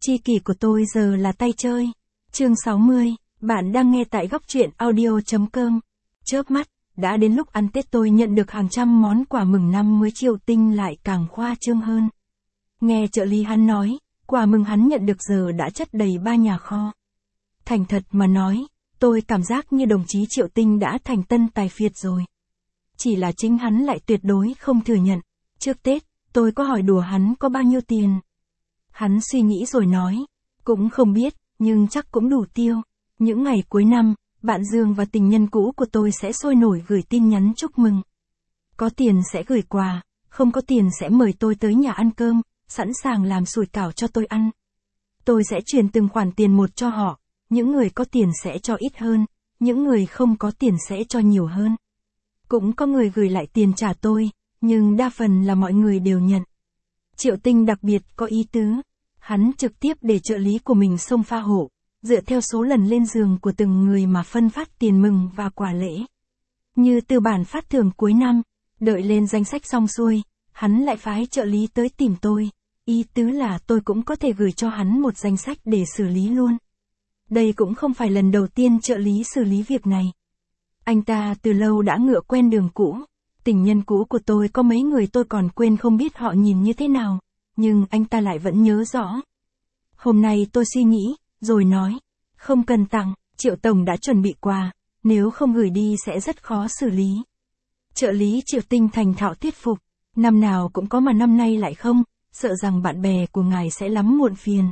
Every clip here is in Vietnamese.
Tri kỷ của tôi giờ là tay chơi. Chương 60, bạn đang nghe tại góc truyện audio.com. Chớp mắt, đã đến lúc ăn Tết tôi nhận được hàng trăm món quà mừng năm mới. Triệu Tinh lại càng khoa trương hơn. Nghe trợ lý hắn nói, quà mừng hắn nhận được giờ đã chất đầy 3 nhà kho. Thành thật mà nói, tôi cảm giác như đồng chí Triệu Tinh đã thành tân tài phiệt rồi. Chỉ là chính hắn lại tuyệt đối không thừa nhận. Trước Tết, tôi có hỏi đùa hắn có bao nhiêu tiền. Hắn suy nghĩ rồi nói, cũng không biết, nhưng chắc cũng đủ tiêu. Những ngày cuối năm, bạn Dương và tình nhân cũ của tôi sẽ sôi nổi gửi tin nhắn chúc mừng. Có tiền sẽ gửi quà, không có tiền sẽ mời tôi tới nhà ăn cơm, sẵn sàng làm sủi cảo cho tôi ăn. Tôi sẽ chuyển từng khoản tiền một cho họ, những người có tiền sẽ cho ít hơn, những người không có tiền sẽ cho nhiều hơn. Cũng có người gửi lại tiền trả tôi, nhưng đa phần là mọi người đều nhận. Triệu Tinh đặc biệt có ý tứ, hắn trực tiếp để trợ lý của mình xông pha hộ, dựa theo số lần lên giường của từng người mà phân phát tiền mừng và quà lễ. Như từ bản phát thưởng cuối năm, đợi lên danh sách xong xuôi, hắn lại phái trợ lý tới tìm tôi, ý tứ là tôi cũng có thể gửi cho hắn một danh sách để xử lý luôn. Đây cũng không phải lần đầu tiên trợ lý xử lý việc này. Anh ta từ lâu đã ngựa quen đường cũ. Tình nhân cũ của tôi có mấy người tôi còn quên không biết họ nhìn như thế nào, nhưng anh ta lại vẫn nhớ rõ. Hôm nay tôi suy nghĩ, rồi nói, không cần tặng, Triệu Tổng đã chuẩn bị quà, nếu không gửi đi sẽ rất khó xử lý. Trợ lý Triệu Tinh thành thạo thuyết phục, năm nào cũng có mà năm nay lại không, sợ rằng bạn bè của ngài sẽ lắm muộn phiền.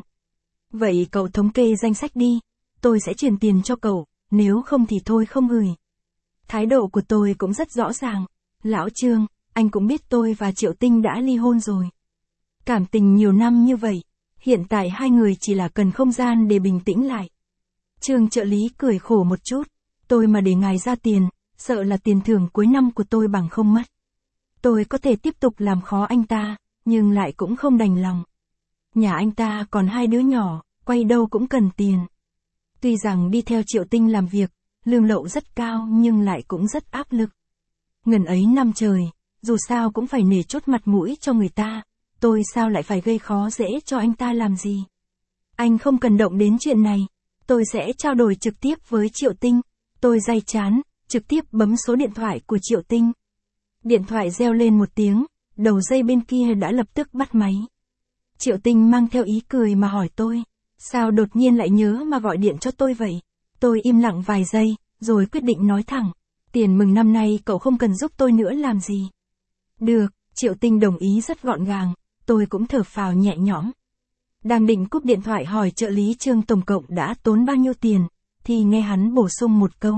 Vậy cậu thống kê danh sách đi, tôi sẽ chuyển tiền cho cậu, nếu không thì thôi không gửi. Thái độ của tôi cũng rất rõ ràng. Lão Trương, anh cũng biết tôi và Triệu Tinh đã ly hôn rồi. Cảm tình nhiều năm như vậy, hiện tại hai người chỉ là cần không gian để bình tĩnh lại. Trương trợ lý cười khổ một chút, tôi mà để ngài ra tiền, sợ là tiền thưởng cuối năm của tôi bằng không mất. Tôi có thể tiếp tục làm khó anh ta, nhưng lại cũng không đành lòng. Nhà anh ta còn 2 đứa nhỏ, quay đâu cũng cần tiền. Tuy rằng đi theo Triệu Tinh làm việc, lương lậu rất cao nhưng lại cũng rất áp lực. Ngần ấy năm trời, dù sao cũng phải nể chút mặt mũi cho người ta, tôi sao lại phải gây khó dễ cho anh ta làm gì. Anh không cần động đến chuyện này, tôi sẽ trao đổi trực tiếp với Triệu Tinh. Tôi day chán, trực tiếp bấm số điện thoại của Triệu Tinh. Điện thoại reo lên một tiếng, đầu dây bên kia đã lập tức bắt máy. Triệu Tinh mang theo ý cười mà hỏi tôi, sao đột nhiên lại nhớ mà gọi điện cho tôi vậy? Tôi im lặng vài giây, rồi quyết định nói thẳng. Tiền mừng năm nay cậu không cần giúp tôi nữa làm gì. Được, Triệu Tinh đồng ý rất gọn gàng, tôi cũng thở phào nhẹ nhõm. Đang định cúp điện thoại hỏi trợ lý Trương tổng cộng đã tốn bao nhiêu tiền, thì nghe hắn bổ sung một câu.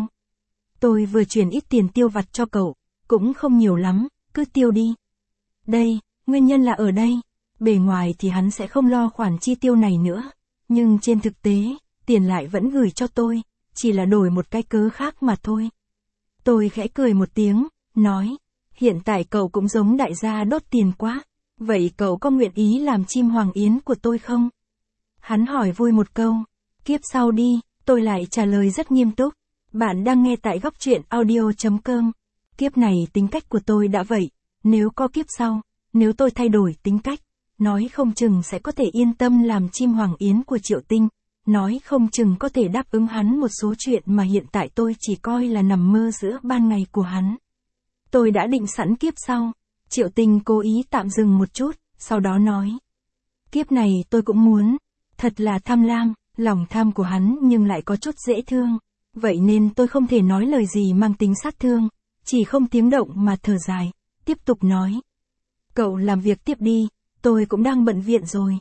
Tôi vừa chuyển ít tiền tiêu vặt cho cậu, cũng không nhiều lắm, cứ tiêu đi. Đây, nguyên nhân là ở đây, bề ngoài thì hắn sẽ không lo khoản chi tiêu này nữa, nhưng trên thực tế, tiền lại vẫn gửi cho tôi, chỉ là đổi một cái cớ khác mà thôi. Tôi khẽ cười một tiếng, nói, hiện tại cậu cũng giống đại gia đốt tiền quá, vậy cậu có nguyện ý làm chim hoàng yến của tôi không? Hắn hỏi vui một câu, kiếp sau đi, tôi lại trả lời rất nghiêm túc, bạn đang nghe tại góc truyện audio.com, kiếp này tính cách của tôi đã vậy, nếu có kiếp sau, nếu tôi thay đổi tính cách, nói không chừng sẽ có thể yên tâm làm chim hoàng yến của Triệu Tinh. Nói không chừng có thể đáp ứng hắn một số chuyện mà hiện tại tôi chỉ coi là nằm mơ giữa ban ngày của hắn. Tôi đã định sẵn kiếp sau. Triệu Tinh cố ý tạm dừng một chút, sau đó nói. Kiếp này tôi cũng muốn. Thật là tham lam, lòng tham của hắn nhưng lại có chút dễ thương. Vậy nên tôi không thể nói lời gì mang tính sát thương, chỉ không tiếng động mà thở dài, tiếp tục nói. Cậu làm việc tiếp đi, tôi cũng đang bận viện rồi.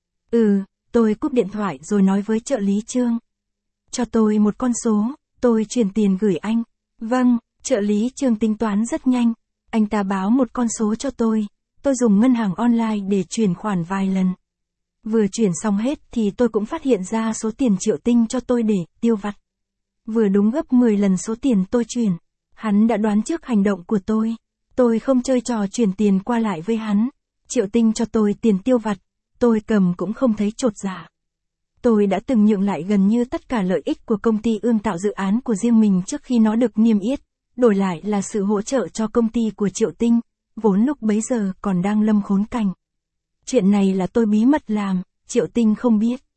Tôi cúp điện thoại rồi nói với trợ lý Trương. Cho tôi một con số, tôi chuyển tiền gửi anh. Vâng, trợ lý Trương tính toán rất nhanh. Anh ta báo một con số cho tôi dùng ngân hàng online để chuyển khoản vài lần. Vừa chuyển xong hết thì tôi cũng phát hiện ra số tiền Triệu Tinh cho tôi để tiêu vặt. Vừa đúng gấp 10 lần số tiền tôi chuyển. Hắn đã đoán trước hành động của tôi. Tôi không chơi trò chuyển tiền qua lại với hắn. Triệu Tinh cho tôi tiền tiêu vặt. Tôi cầm cũng không thấy chột dạ. Tôi đã từng nhượng lại gần như tất cả lợi ích của công ty ươm tạo dự án của riêng mình trước khi nó được niêm yết, đổi lại là sự hỗ trợ cho công ty của Triệu Tinh, vốn lúc bấy giờ còn đang lâm khốn cảnh. Chuyện này là tôi bí mật làm, Triệu Tinh không biết.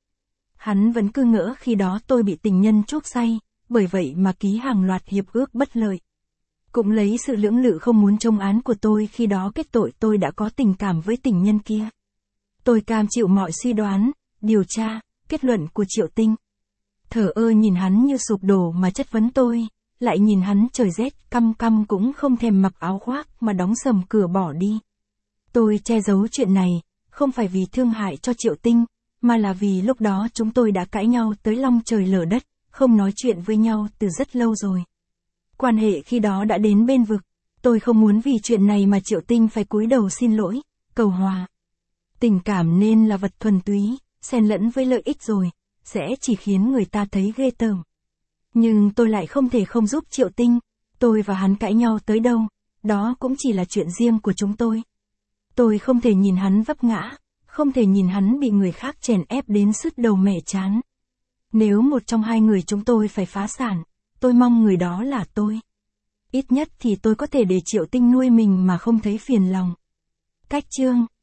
Hắn vẫn cứ ngỡ khi đó tôi bị tình nhân chuốc say, bởi vậy mà ký hàng loạt hiệp ước bất lợi. Cũng lấy sự lưỡng lự không muốn trông án của tôi khi đó kết tội tôi đã có tình cảm với tình nhân kia. Tôi cam chịu mọi suy đoán, điều tra, kết luận của Triệu Tinh. Thờ ơ nhìn hắn như sụp đổ mà chất vấn tôi, lại nhìn hắn trời rét căm căm cũng không thèm mặc áo khoác mà đóng sầm cửa bỏ đi. Tôi che giấu chuyện này, không phải vì thương hại cho Triệu Tinh, mà là vì lúc đó chúng tôi đã cãi nhau tới long trời lở đất, không nói chuyện với nhau từ rất lâu rồi. Quan hệ khi đó đã đến bên vực, tôi không muốn vì chuyện này mà Triệu Tinh phải cúi đầu xin lỗi, cầu hòa. Tình cảm nên là vật thuần túy, xen lẫn với lợi ích rồi, sẽ chỉ khiến người ta thấy ghê tởm. Nhưng tôi lại không thể không giúp Triệu Tinh, tôi và hắn cãi nhau tới đâu, đó cũng chỉ là chuyện riêng của chúng tôi. Tôi không thể nhìn hắn vấp ngã, không thể nhìn hắn bị người khác chèn ép đến sứt đầu mẻ trán. Nếu một trong hai người chúng tôi phải phá sản, tôi mong người đó là tôi. Ít nhất thì tôi có thể để Triệu Tinh nuôi mình mà không thấy phiền lòng. Cách chương